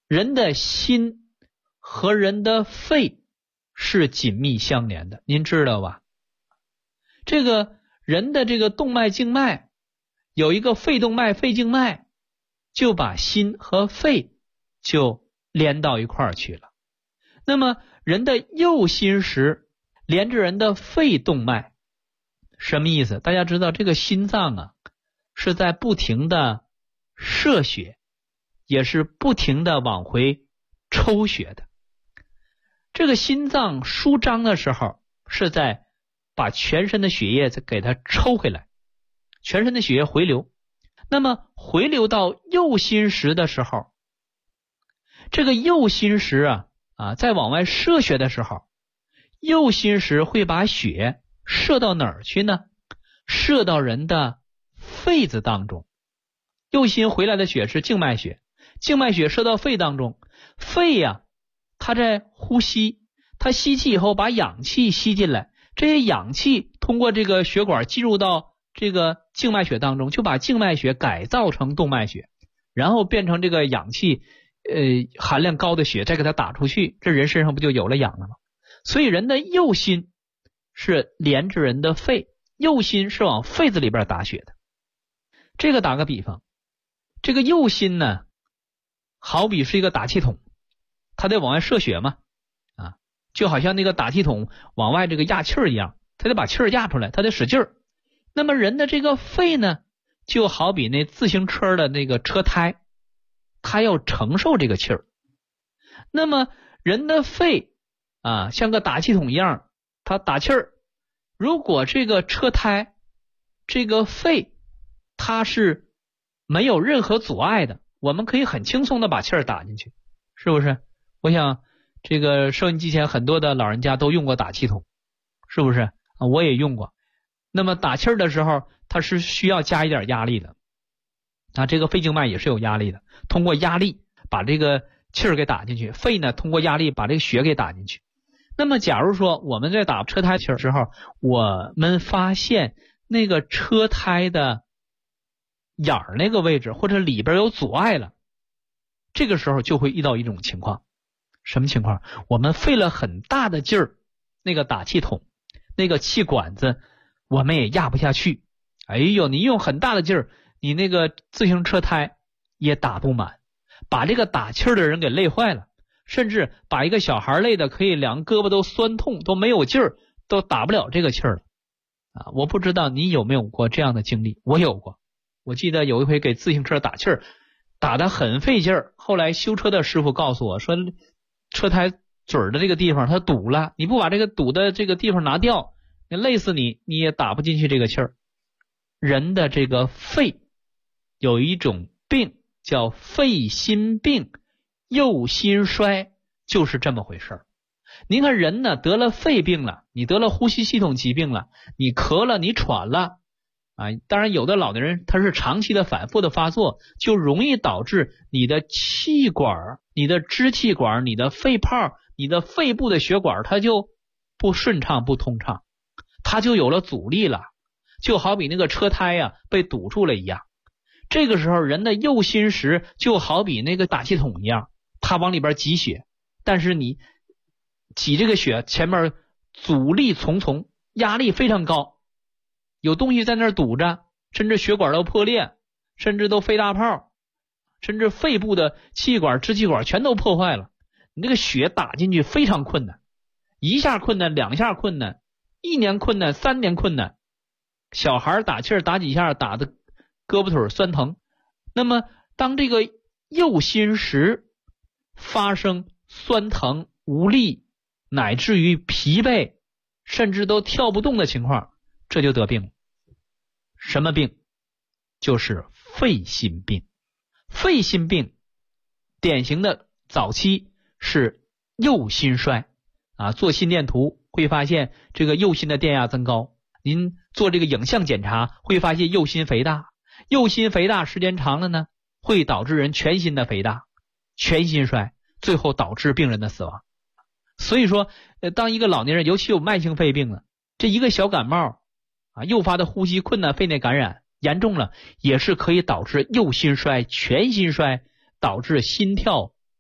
人的心和人的肺是紧密相连的，您知道吧？这个人的这个动脉静脉有一个肺动脉肺静脉，就把心和肺就连到一块儿去了。那么人的右心室连着人的肺动脉，什么意思？大家知道这个心脏啊是在不停的射血，也是不停的往回抽血的。这个心脏舒张的时候是在把全身的血液给它抽回来，全身的血液回流。那么回流到右心室的时候，这个右心室在往外射血的时候，右心室会把血射到哪儿去呢？射到人的肺子当中。右心回来的血是静脉血，静脉血射到肺当中，肺它在呼吸，它吸气以后把氧气吸进来，这些氧气通过这个血管进入到这个静脉血当中，就把静脉血改造成动脉血，然后变成这个氧气含量高的血，再给它打出去，这人身上不就有了氧了吗？所以人的右心是连着人的肺，右心是往肺子里边打血的。这个打个比方，这个右心呢，好比是一个打气筒，它得往外射血嘛，就好像那个打气筒往外这个压气儿一样，它得把气儿压出来，它得使劲儿。那么人的这个肺呢，就好比那自行车的那个车胎，它要承受这个气儿。那么人的肺像个打气筒一样，它打气儿。如果这个车胎这个肺它是没有任何阻碍的，我们可以很轻松的把气儿打进去，是不是？我想这个收音机前很多的老人家都用过打气筒，是不是？我也用过。那么打气儿的时候它是需要加一点压力的这个肺静脉也是有压力的，通过压力把这个气儿给打进去，肺呢通过压力把这个血给打进去。那么假如说我们在打车胎气儿的时候，我们发现那个车胎的眼儿那个位置或者里边有阻碍了，这个时候就会遇到一种情况。什么情况？我们费了很大的劲儿，那个打气筒那个气管子我们也压不下去，你用很大的劲儿，你那个自行车胎也打不满，把这个打气儿的人给累坏了，甚至把一个小孩累的可以两个胳膊都酸痛，都没有劲儿，都打不了这个气儿了我不知道你有没有过这样的经历，我有过。我记得有一回给自行车打气儿，打得很费劲儿，后来修车的师傅告诉我说，车胎嘴儿的这个地方它堵了，你不把这个堵的这个地方拿掉，你累死你也打不进去这个气儿。人的这个肺有一种病叫肺心病，右心衰，就是这么回事儿。您看人呢得了肺病了，你得了呼吸系统疾病了，你咳了，你喘了当然有的老年人他是长期的反复的发作，就容易导致你的气管、你的支气管、你的肺泡、你的肺部的血管它就不顺畅不通畅，它就有了阻力了，就好比那个车胎被堵住了一样。这个时候人的右心室就好比那个打气筒一样，它往里边挤血，但是你挤这个血前面阻力重重，压力非常高，有东西在那儿堵着，甚至血管都破裂，甚至都飞大泡，甚至肺部的气管、支气管全都破坏了。你这个血打进去非常困难，一下困难，2下困难，1年困难，3年困难。小孩打气儿打几下打的胳膊腿酸疼。那么当这个右心室发生酸疼、无力，乃至于疲惫，甚至都跳不动的情况，这就得病了。什么病？就是肺心病。肺心病典型的早期是右心衰做心电图会发现这个右心的电压增高，您做这个影像检查会发现右心肥大，右心肥大时间长了呢，会导致人全心的肥大、全心衰，最后导致病人的死亡。所以说当一个老年人尤其有慢性肺病了，这一个小感冒诱发的呼吸困难、肺内感染严重了，也是可以导致右心衰、全心衰，导致心跳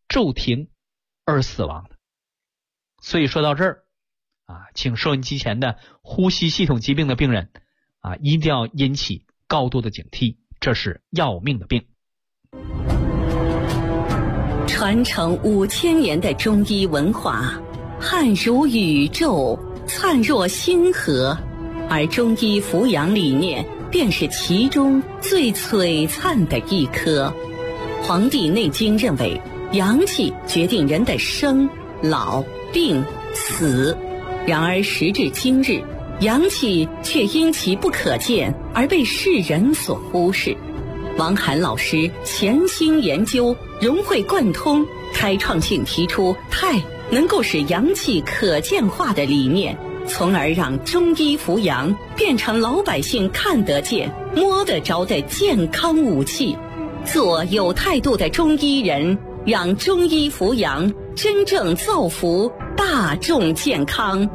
骤停而死亡的。所以说到这儿请收音机前的呼吸系统疾病的病人一定要引起高度的警惕，这是要命的病。 传承5000年的中医文化，汉如宇宙，灿若星河，而中医扶阳理念便是其中最璀璨的一颗。黄帝内经认为，阳气决定人的生、老、病、死，然而时至今日，阳气却因其不可见而被世人所忽视。王涵老师潜心研究，融会贯通，开创性提出太能够使阳气可见化的理念，从而让中医扶阳变成老百姓看得见、摸得着的健康武器。做有态度的中医人，让中医扶阳真正造福大众健康。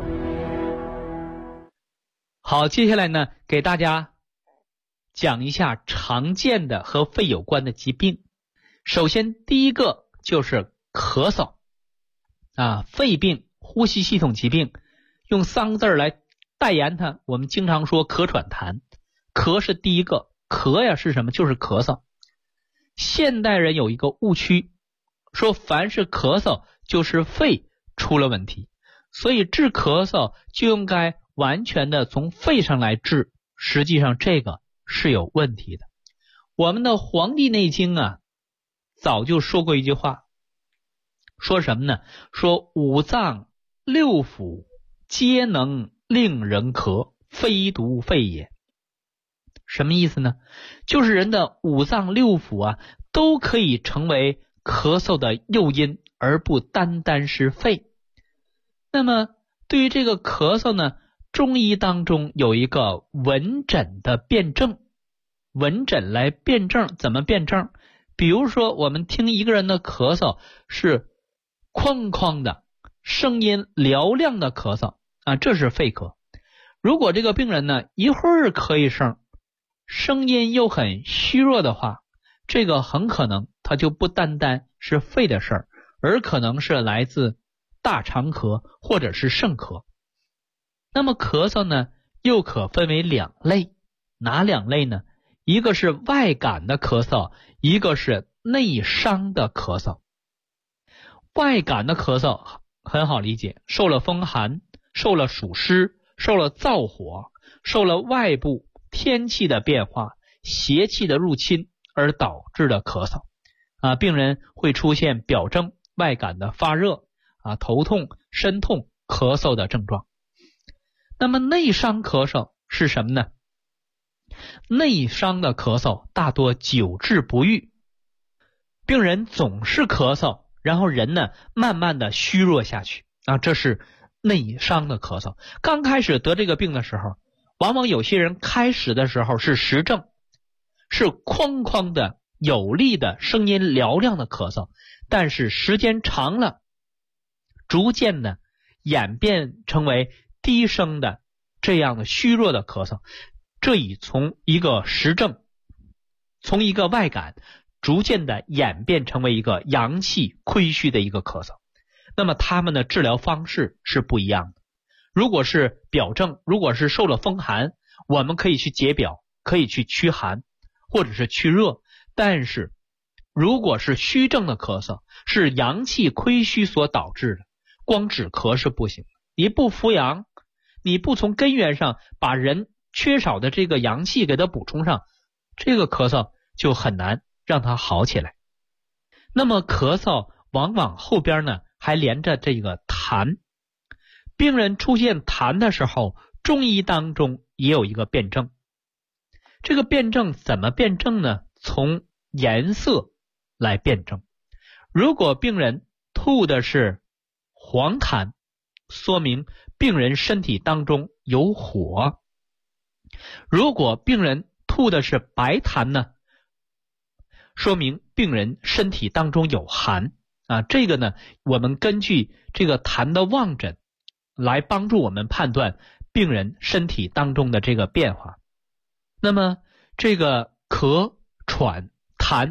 好，接下来呢，给大家讲一下常见的和肺有关的疾病。首先第一个就是咳嗽肺病、呼吸系统疾病，用3个字来代言它，我们经常说咳喘痰。咳是第一个，咳呀是什么？就是咳嗽。现代人有一个误区，说凡是咳嗽就是肺出了问题，所以治咳嗽就应该完全的从肺上来治，实际上这个是有问题的。我们的《黄帝内经》早就说过一句话，说什么呢？说五脏六腑皆能令人咳，非独肺也。什么意思呢？就是人的五脏六腑都可以成为咳嗽的诱因，而不单单是肺。那么对于这个咳嗽呢，中医当中有一个闻诊的辨证。闻诊来辨证，怎么辨证？比如说我们听一个人的咳嗽是哐哐的，声音嘹亮的咳嗽这是肺咳。如果这个病人呢一会儿咳一声，声音又很虚弱的话，这个很可能它就不单单是肺的事儿，而可能是来自大肠咳或者是肾咳。那么咳嗽呢又可分为2类，哪2类呢？一个是外感的咳嗽，一个是内伤的咳嗽。外感的咳嗽很好理解，受了风寒，受了暑湿，受了燥火，受了外部天气的变化、邪气的入侵而导致的咳嗽病人会出现表征外感的发热头痛、身痛、咳嗽的症状。那么内伤咳嗽是什么呢？内伤的咳嗽大多久治不愈，病人总是咳嗽，然后人呢慢慢的虚弱下去这是内伤的咳嗽。刚开始得这个病的时候，往往有些人开始的时候是实症，是哐哐的有力的声音嘹亮的咳嗽，但是时间长了，逐渐的演变成为低声的这样的虚弱的咳嗽，这已从一个实症，从一个外感逐渐的演变成为一个阳气亏虚的一个咳嗽。那么他们的治疗方式是不一样的。如果是表症，如果是受了风寒，我们可以去解表，可以去驱寒或者是驱热。但是如果是虚症的咳嗽，是阳气亏虚所导致的，光止咳是不行的。你不扶阳，你不从根源上把人缺少的这个阳气给它补充上，这个咳嗽就很难让它好起来。那么咳嗽往往后边呢还连着这个痰。病人出现痰的时候，中医当中也有一个辨证。这个辨证怎么辨证呢？从颜色来辨证。如果病人吐的是黄痰，说明病人身体当中有火。如果病人吐的是白痰呢，说明病人身体当中有寒这个呢，我们根据这个痰的望诊来帮助我们判断病人身体当中的这个变化。那么这个咳、喘、痰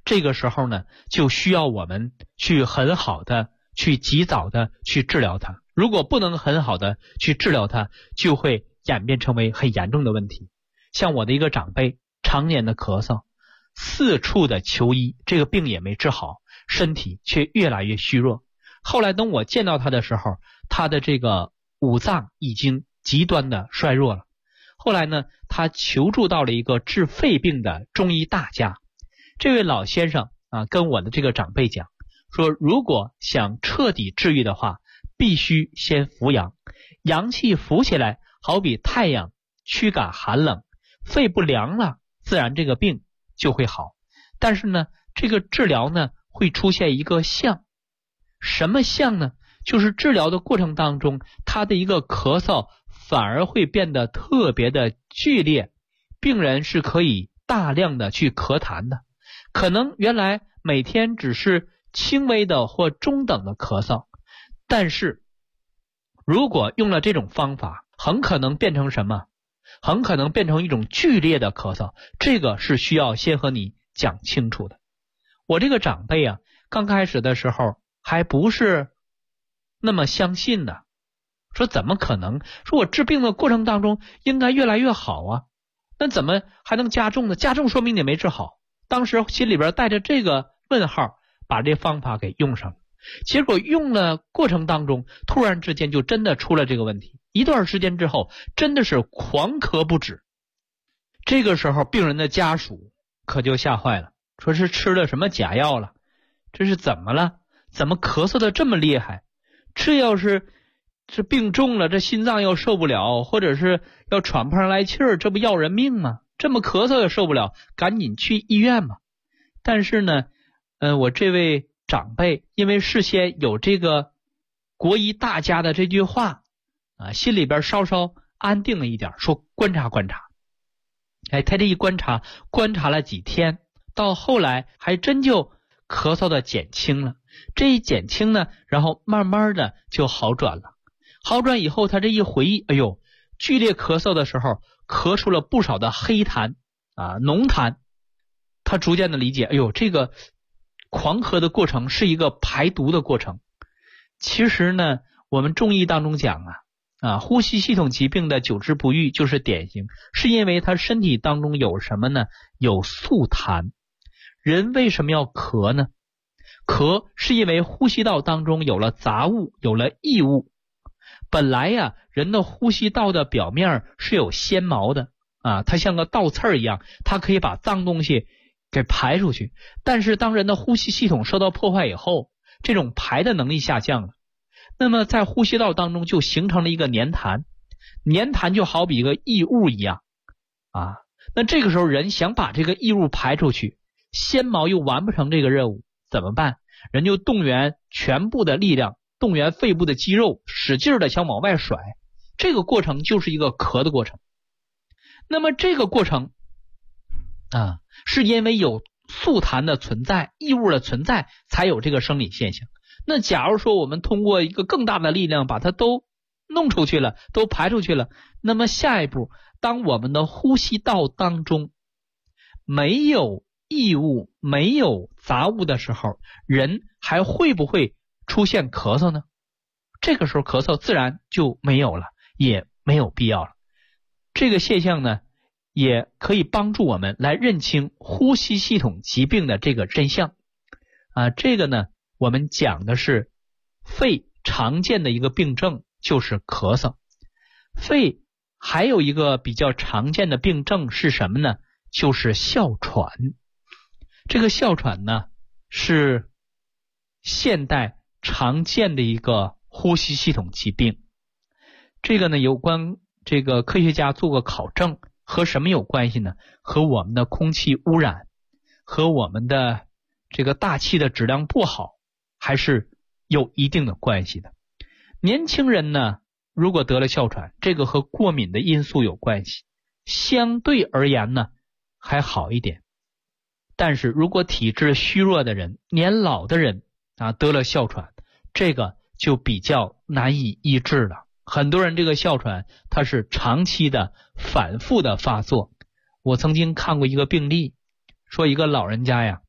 这个时候呢，就需要我们去很好的去及早的去治疗它。如果不能很好的去治疗它，就会演变成为很严重的问题。像我的一个长辈，常年的咳嗽，四处的求医，这个病也没治好，身体却越来越虚弱。后来等我见到他的时候，他的这个五脏已经极端的衰弱了。后来呢，他求助到了一个治肺病的中医大家。这位老先生跟我的这个长辈讲说，如果想彻底治愈的话，必须先扶阳，阳气浮起来，好比太阳驱赶寒冷，肺不凉了，自然这个病就会好。但是呢，这个治疗呢会出现一个象，什么象呢？就是治疗的过程当中，他的一个咳嗽反而会变得特别的剧烈，病人是可以大量的去咳痰的。可能原来每天只是轻微的或中等的咳嗽，但是如果用了这种方法，很可能变成什么？很可能变成一种剧烈的咳嗽，这个是需要先和你讲清楚的。我这个长辈刚开始的时候还不是那么相信的，说怎么可能？说我治病的过程当中应该越来越好啊，那怎么还能加重呢？加重说明你没治好。当时心里边带着这个问号，把这方法给用上了。结果用了过程当中，突然之间就真的出了这个问题。一段时间之后，真的是狂咳不止。这个时候病人的家属可就吓坏了，说是吃了什么假药了，这是怎么了？怎么咳嗽的这么厉害？这要是病重了，这心脏又受不了，或者是要喘不上来气儿，这不要人命吗？这么咳嗽也受不了，赶紧去医院嘛。但是呢，我这位长辈因为事先有这个国医大家的这句话心里边稍稍安定了一点，说观察观察。他这一观察了几天，到后来还真就咳嗽的减轻了。这一减轻呢，然后慢慢的就好转了。好转以后，他这一回忆，哎呦，剧烈咳嗽的时候咳出了不少的黑痰浓痰。他逐渐的理解，哎呦，这个狂咳的过程是一个排毒的过程。其实呢，我们中医当中讲呼吸系统疾病的久治不愈就是典型，是因为他身体当中有什么呢？有宿痰。人为什么要咳呢？咳是因为呼吸道当中有了杂物，有了异物。本来人的呼吸道的表面是有纤毛的它像个倒刺一样，它可以把脏东西给排出去。但是当人的呼吸系统受到破坏以后，这种排的能力下降了，那么在呼吸道当中就形成了一个粘痰。粘痰就好比一个异物一样那这个时候人想把这个异物排出去，纤毛又完不成这个任务，怎么办？人就动员全部的力量，动员肺部的肌肉，使劲的想往外甩。这个过程就是一个咳的过程。那么这个过程是因为有宿痰的存在，异物的存在，才有这个生理现象。那假如说我们通过一个更大的力量把它都弄出去了，都排出去了，那么下一步，当我们的呼吸道当中没有异物，没有杂物的时候，人还会不会出现咳嗽呢？这个时候咳嗽自然就没有了，也没有必要了。这个现象呢，也可以帮助我们来认清呼吸系统疾病的这个真相这个呢，我们讲的是肺常见的一个病症就是咳嗽。肺还有一个比较常见的病症是什么呢？就是哮喘。这个哮喘呢，是现代常见的一个呼吸系统疾病。这个呢，有关这个科学家做过考证，和什么有关系呢？和我们的空气污染，和我们的这个大气的质量不好，还是有一定的关系的。年轻人呢，如果得了哮喘，这个和过敏的因素有关系，相对而言呢还好一点。但是如果体质虚弱的人，年老的人得了哮喘，这个就比较难以医治了。很多人这个哮喘它是长期的反复的发作。我曾经看过一个病例，说一个老人家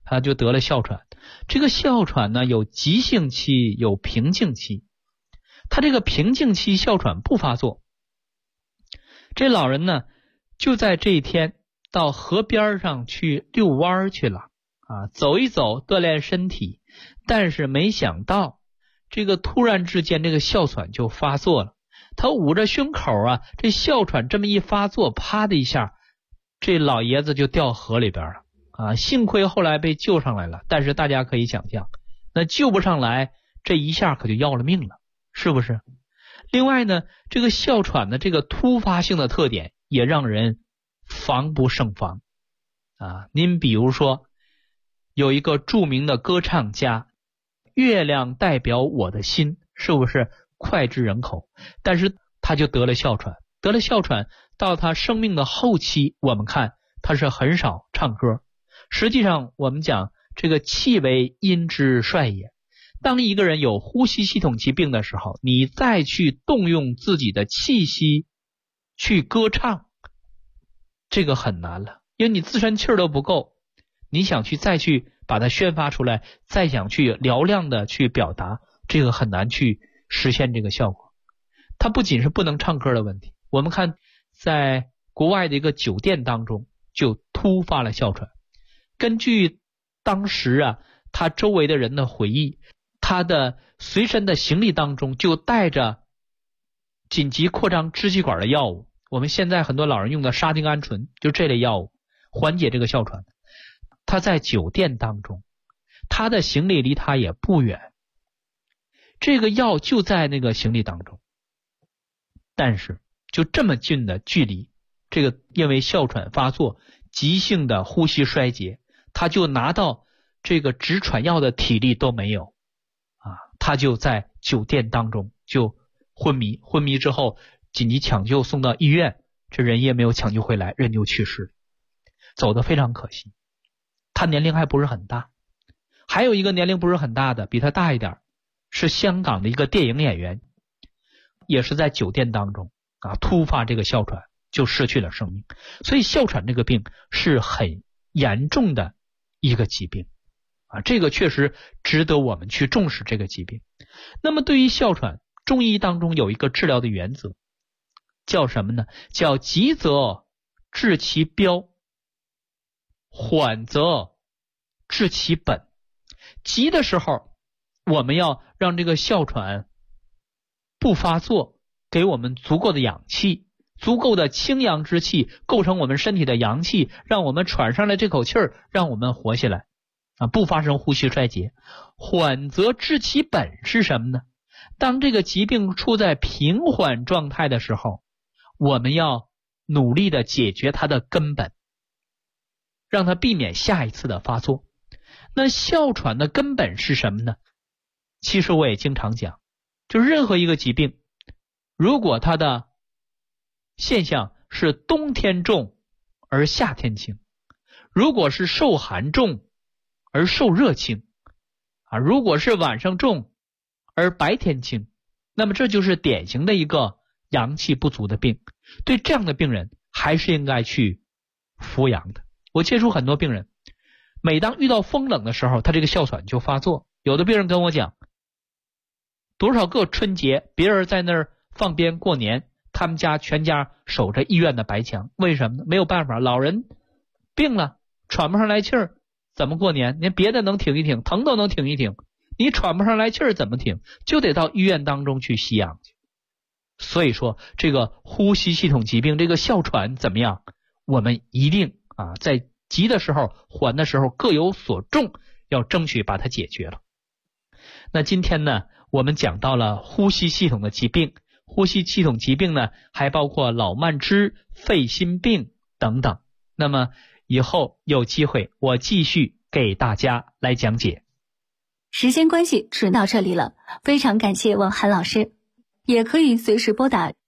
他就得了哮喘。这个哮喘呢，有急性期，有平静期。他这个平静期哮喘不发作，这老人呢就在这一天到河边上去遛弯去了走一走锻炼身体，但是没想到这个突然之间这个哮喘就发作了。他捂着胸口这哮喘这么一发作，啪的一下，这老爷子就掉河里边了幸亏后来被救上来了，但是大家可以想象，那救不上来，这一下可就要了命了，是不是？另外呢，这个哮喘的这个突发性的特点也让人防不胜防您比如说有一个著名的歌唱家，月亮代表我的心，是不是脍炙人口？但是他就得了哮喘，到他生命的后期，我们看他是很少唱歌。实际上我们讲这个气为阴之帅也，当一个人有呼吸系统疾病的时候，你再去动用自己的气息去歌唱，这个很难了，因为你自身气儿都不够，你想再去把它宣发出来，再想去嘹亮的去表达，这个很难去实现这个效果。它不仅是不能唱歌的问题，我们看在国外的一个酒店当中就突发了哮喘。根据当时他周围的人的回忆，他的随身的行李当中就带着紧急扩张支气管的药物，我们现在很多老人用的沙丁胺醇，就这类药物缓解这个哮喘。他在酒店当中，他的行李离他也不远，这个药就在那个行李当中，但是就这么近的距离，这个因为哮喘发作急性的呼吸衰竭，他就拿到这个止喘药的体力都没有他就在酒店当中就昏迷之后紧急抢救送到医院，这人也没有抢救回来，人就去世，走得非常可惜。他年龄还不是很大，还有一个年龄不是很大的比他大一点，是香港的一个电影演员，也是在酒店当中突发这个哮喘就失去了生命。所以哮喘这个病是很严重的一个疾病这个确实值得我们去重视这个疾病。那么对于哮喘，中医当中有一个治疗的原则，叫什么呢？叫急则治其标，缓则治其本。急的时候我们要让这个哮喘不发作，给我们足够的氧气，足够的清阳之气构成我们身体的阳气，让我们喘上来这口气儿，让我们活下来不发生呼吸衰竭。缓则治其本是什么呢？当这个疾病处在平缓状态的时候，我们要努力的解决它的根本，让它避免下一次的发作。那哮喘的根本是什么呢？其实我也经常讲，就任何一个疾病，如果它的现象是冬天重而夏天轻，如果是受寒重而受热轻如果是晚上重而白天轻，那么这就是典型的一个阳气不足的病。对这样的病人还是应该去服阳的。我接触很多病人，每当遇到风冷的时候，他这个哮喘就发作。有的病人跟我讲，多少个春节别人在那儿放鞭过年，他们家全家守着医院的白墙。为什么呢？没有办法，老人病了喘不上来气儿，怎么过年？您别的能挺一挺，疼都能挺一挺，你喘不上来气儿怎么挺？就得到医院当中去吸氧去。所以说这个呼吸系统疾病，这个哮喘怎么样？我们一定在急的时候缓的时候各有所重，要争取把它解决了。那今天呢，我们讲到了呼吸系统的疾病。呼吸系统疾病呢，还包括老慢支、肺心病等等。那么以后有机会我继续给大家来讲解。 时间关系只到这里了，非常感谢王涵老师。也可以随时拨打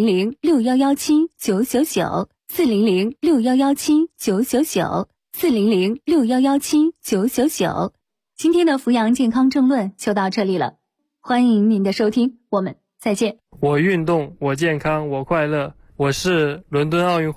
400-6117-999 400-6117-999 400-6117-999。今天的扶阳健康政论就到这里了，欢迎您的收听，我们再见。 我运动，我健康，我快乐。我是伦敦奥运